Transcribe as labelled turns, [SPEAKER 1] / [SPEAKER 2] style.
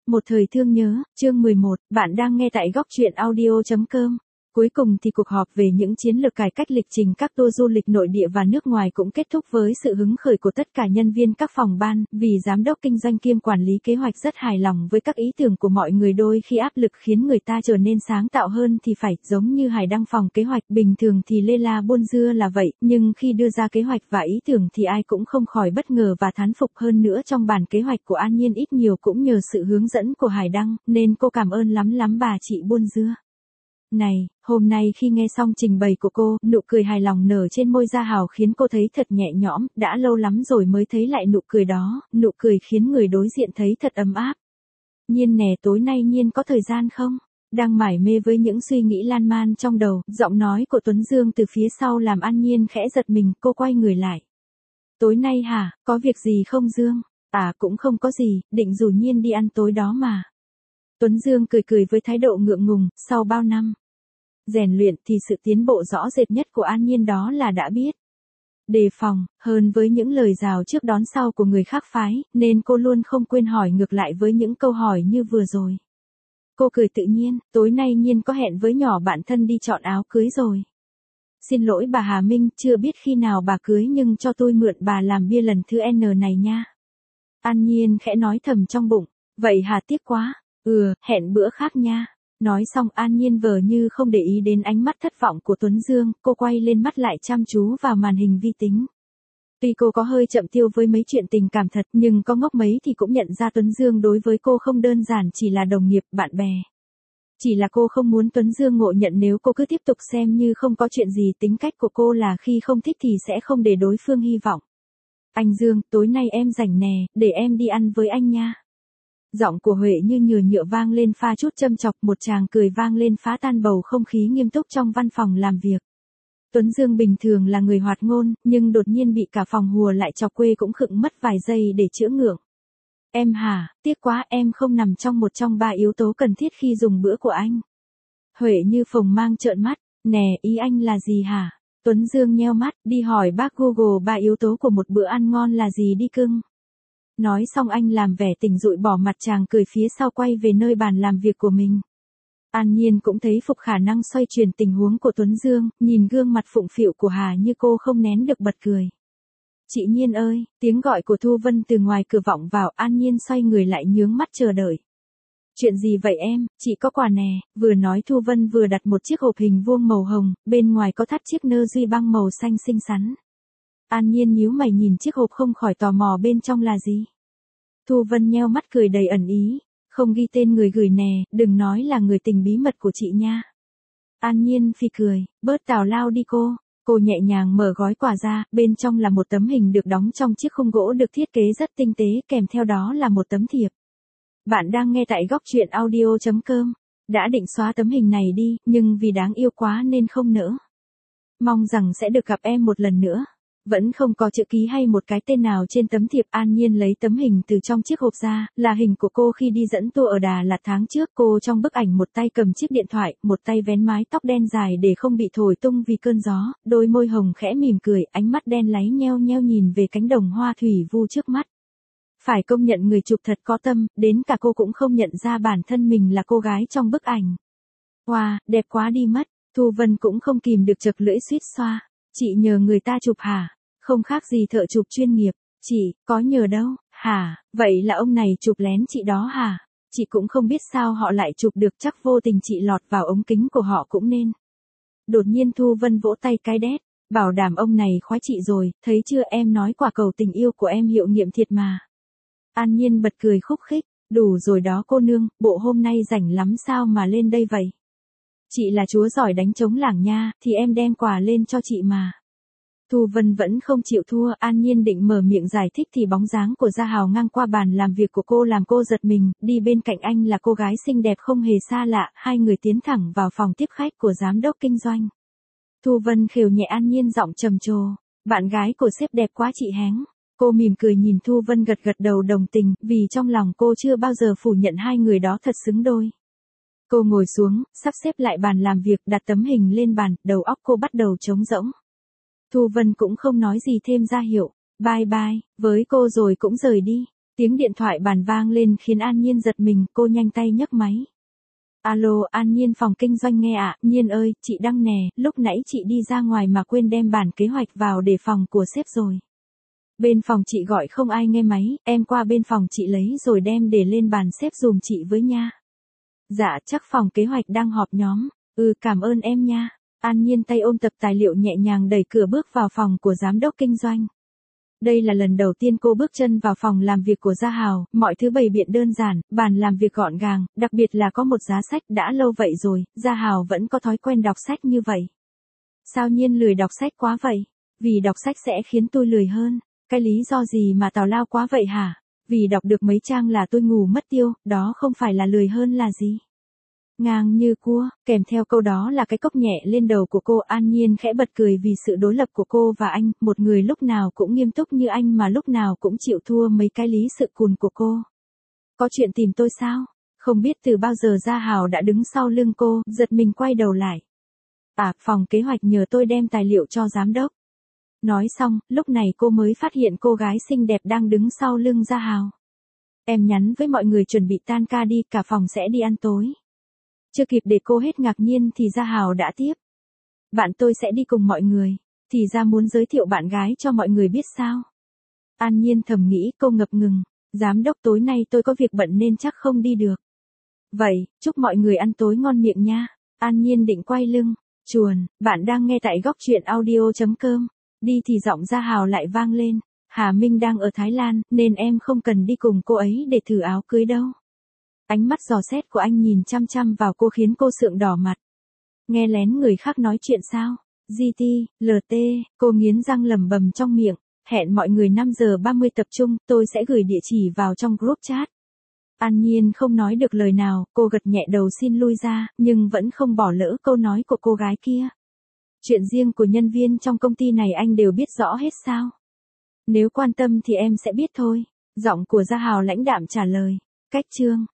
[SPEAKER 1] Một thời thương nhớ, chương 11, bạn đang nghe tại góc truyện audio.com. Cuối cùng thì cuộc họp về những chiến lược cải cách lịch trình các tour du lịch nội địa và nước ngoài cũng kết thúc với sự hứng khởi của tất cả nhân viên các phòng ban, vì giám đốc kinh doanh kiêm quản lý kế hoạch rất hài lòng với các ý tưởng của mọi người. Đôi khi áp lực khiến người ta trở nên sáng tạo hơn thì phải, giống như Hải đăng phòng kế hoạch, bình thường thì lê la buôn dưa là vậy, nhưng khi đưa ra kế hoạch và ý tưởng thì ai cũng không khỏi bất ngờ và thán phục. Hơn nữa trong bản kế hoạch của An Nhiên ít nhiều cũng nhờ sự hướng dẫn của Hải đăng, nên cô cảm ơn lắm bà chị buôn dưa này. Hôm nay khi nghe xong trình bày của cô, nụ cười hài lòng nở trên môi Gia Hào khiến cô thấy thật nhẹ nhõm, đã lâu lắm rồi mới thấy lại nụ cười đó, nụ cười khiến người đối diện thấy thật ấm áp. Nhiên nè, tối nay Nhiên có thời gian không? Đang mải mê với những suy nghĩ lan man trong đầu, giọng nói của Tuấn Dương từ phía sau làm An Nhiên khẽ giật mình, cô quay người lại. Tối nay hả, có việc gì không Dương? À cũng không có gì, định rủ Nhiên đi ăn tối đó mà. Tuấn Dương cười cười với thái độ ngượng ngùng, sau bao năm rèn luyện thì sự tiến bộ rõ rệt nhất của An Nhiên đó là đã biết đề phòng hơn với những lời rào trước đón sau của người khác phái, nên cô luôn không quên hỏi ngược lại với những câu hỏi như vừa rồi. Cô cười tự nhiên, tối nay Nhiên có hẹn với nhỏ bạn thân đi chọn áo cưới rồi. Xin lỗi bà Hà Minh, chưa biết khi nào bà cưới nhưng cho tôi mượn bà làm bia lần thứ N này nha. An Nhiên khẽ nói thầm trong bụng, vậy hả, tiếc quá. Hẹn bữa khác nha. Nói xong An Nhiên vờ như không để ý đến ánh mắt thất vọng của Tuấn Dương, cô quay lên mắt lại chăm chú vào màn hình vi tính. Tuy cô có hơi chậm tiêu với mấy chuyện tình cảm thật, nhưng có ngốc mấy thì cũng nhận ra Tuấn Dương đối với cô không đơn giản chỉ là đồng nghiệp, bạn bè. Chỉ là cô không muốn Tuấn Dương ngộ nhận nếu cô cứ tiếp tục xem như không có chuyện gì. Tính cách của cô là khi không thích thì sẽ không để đối phương hy vọng. Anh Dương, tối nay em rảnh nè, để em đi ăn với anh nha. Giọng của Huệ như nhừa nhựa vang lên pha chút châm chọc, một tràng cười vang lên phá tan bầu không khí nghiêm túc trong văn phòng làm việc. Tuấn Dương bình thường là người hoạt ngôn, nhưng đột nhiên bị cả phòng hùa lại chọc quê cũng khựng mất vài giây để chữa ngượng. Em hả, tiếc quá, em không nằm trong một trong 3 yếu tố cần thiết khi dùng bữa của anh. Huệ như phồng mang trợn mắt, nè, ý anh là gì hả? Tuấn Dương nheo mắt, đi hỏi bác Google 3 yếu tố của một bữa ăn ngon là gì đi cưng. Nói xong anh làm vẻ tỉnh dụi bỏ mặt chàng cười phía sau quay về nơi bàn làm việc của mình. An Nhiên cũng thấy phục khả năng xoay chuyển tình huống của Tuấn Dương, nhìn gương mặt phụng phịu của Hà như cô không nén được bật cười. Chị Nhiên ơi, tiếng gọi của Thu Vân từ ngoài cửa vọng vào, An Nhiên xoay người lại nhướng mắt chờ đợi. Chuyện gì vậy em, chị có quà nè, vừa nói Thu Vân vừa đặt một chiếc hộp hình vuông màu hồng, bên ngoài có thắt chiếc nơ duy băng màu xanh xinh xắn. An Nhiên nhíu mày nhìn chiếc hộp không khỏi tò mò bên trong là gì. Thu Vân nheo mắt cười đầy ẩn ý, không ghi tên người gửi nè, đừng nói là người tình bí mật của chị nha. An Nhiên phì cười, bớt tào lao đi cô. Cô nhẹ nhàng mở gói quà ra, bên trong là một tấm hình được đóng trong chiếc khung gỗ được thiết kế rất tinh tế, kèm theo đó là một tấm thiệp. Bạn đang nghe tại góc truyện audio.com. Đã định xóa tấm hình này đi, nhưng vì đáng yêu quá nên không nỡ. Mong rằng sẽ được gặp em một lần nữa. Vẫn không có chữ ký hay một cái tên nào trên tấm thiệp. An Nhiên lấy tấm hình từ trong chiếc hộp ra, là hình của cô khi đi dẫn tour ở Đà Lạt tháng trước. Cô trong bức ảnh một tay cầm chiếc điện thoại, một tay vén mái tóc đen dài để không bị thổi tung vì cơn gió, đôi môi hồng khẽ mỉm cười, ánh mắt đen láy nheo nheo nhìn về cánh đồng hoa thủy vu trước mắt. Phải công nhận người chụp thật có tâm, đến cả cô cũng không nhận ra bản thân mình là cô gái trong bức ảnh. Wow, đẹp quá đi mất. Thu Vân cũng không kìm được chật lưỡi suýt xoa. Chị nhờ người ta chụp hả? Không khác gì thợ chụp chuyên nghiệp. Chị, có nhờ đâu, hả? Vậy là ông này chụp lén chị đó hả? Chị cũng không biết sao họ lại chụp được, chắc vô tình chị lọt vào ống kính của họ cũng nên. Đột nhiên Thu Vân vỗ tay cái đét, bảo đảm ông này khoái chị rồi, thấy chưa, em nói quả cầu tình yêu của em hiệu nghiệm thiệt mà. An Nhiên bật cười khúc khích, đủ rồi đó cô nương, bộ hôm nay rảnh lắm sao mà lên đây vậy? Chị là chúa giỏi đánh trống lảng nha, thì em đem quà lên cho chị mà. Thu Vân vẫn không chịu thua, An Nhiên định mở miệng giải thích thì bóng dáng của Gia Hào ngang qua bàn làm việc của cô làm cô giật mình, đi bên cạnh anh là cô gái xinh đẹp không hề xa lạ, hai người tiến thẳng vào phòng tiếp khách của giám đốc kinh doanh. Thu Vân khều nhẹ An Nhiên giọng trầm trồ, bạn gái của sếp đẹp quá chị Hén. Cô mỉm cười nhìn Thu Vân gật gật đầu đồng tình, vì trong lòng cô chưa bao giờ phủ nhận hai người đó thật xứng đôi. Cô ngồi xuống, sắp xếp lại bàn làm việc, đặt tấm hình lên bàn, đầu óc cô bắt đầu trống rỗng. Thu Vân cũng không nói gì thêm ra hiệu, bye bye, với cô rồi cũng rời đi. Tiếng điện thoại bàn vang lên khiến An Nhiên giật mình, cô nhanh tay nhấc máy. Alo, An Nhiên phòng kinh doanh nghe ạ. Nhiên ơi, chị Đăng nè, lúc nãy chị đi ra ngoài mà quên đem bản kế hoạch vào để phòng của sếp rồi. Bên phòng chị gọi không ai nghe máy, em qua bên phòng chị lấy rồi đem để lên bàn sếp dùm chị với nha. Dạ, chắc phòng kế hoạch đang họp nhóm. Cảm ơn em nha. An Nhiên tay ôm tập tài liệu nhẹ nhàng đẩy cửa bước vào phòng của giám đốc kinh doanh. Đây là lần đầu tiên cô bước chân vào phòng làm việc của Gia Hào, mọi thứ bày biện đơn giản, bàn làm việc gọn gàng, đặc biệt là có một giá sách. Đã lâu vậy rồi, Gia Hào vẫn có thói quen đọc sách như vậy. Sao Nhiên lười đọc sách quá vậy? Vì đọc sách sẽ khiến tôi lười hơn. Cái lý do gì mà tào lao quá vậy hả? Vì đọc được mấy trang là tôi ngủ mất tiêu, đó không phải là lười hơn là gì? Ngang như cua, kèm theo câu đó là cái cốc nhẹ lên đầu của cô. An Nhiên khẽ bật cười vì sự đối lập của cô và anh, một người lúc nào cũng nghiêm túc như anh mà lúc nào cũng chịu thua mấy cái lý sự cùn của cô. Có chuyện tìm tôi sao? Không biết từ bao giờ Gia Hào đã đứng sau lưng cô, giật mình quay đầu lại. Phòng kế hoạch nhờ tôi đem tài liệu cho giám đốc. Nói xong, lúc này cô mới phát hiện cô gái xinh đẹp đang đứng sau lưng Gia Hào. Em nhắn với mọi người chuẩn bị tan ca đi, cả phòng sẽ đi ăn tối. Chưa kịp để cô hết ngạc nhiên thì Gia Hào đã tiếp. Bạn tôi sẽ đi cùng mọi người, thì ra muốn giới thiệu bạn gái cho mọi người biết sao. An Nhiên thầm nghĩ, cô ngập ngừng. Giám đốc tối nay tôi có việc bận nên chắc không đi được. Vậy, chúc mọi người ăn tối ngon miệng nha. An Nhiên định quay lưng. Chuồn, bạn đang nghe tại góc truyện audio.com. Đi thì giọng Gia Hào lại vang lên. Hà Minh đang ở Thái Lan, nên em không cần đi cùng cô ấy để thử áo cưới đâu. Ánh mắt dò xét của anh nhìn chăm chăm vào cô khiến cô sượng đỏ mặt. Nghe lén người khác nói chuyện sao? GT, LT, cô nghiến răng lẩm bẩm trong miệng. Hẹn mọi người 5 giờ 30 tập trung, tôi sẽ gửi địa chỉ vào trong group chat. An Nhiên không nói được lời nào, cô gật nhẹ đầu xin lui ra, nhưng vẫn không bỏ lỡ câu nói của cô gái kia. Chuyện riêng của nhân viên trong công ty này anh đều biết rõ hết sao? Nếu quan tâm thì em sẽ biết thôi. Giọng của Gia Hào lãnh đạm trả lời. Cách chương.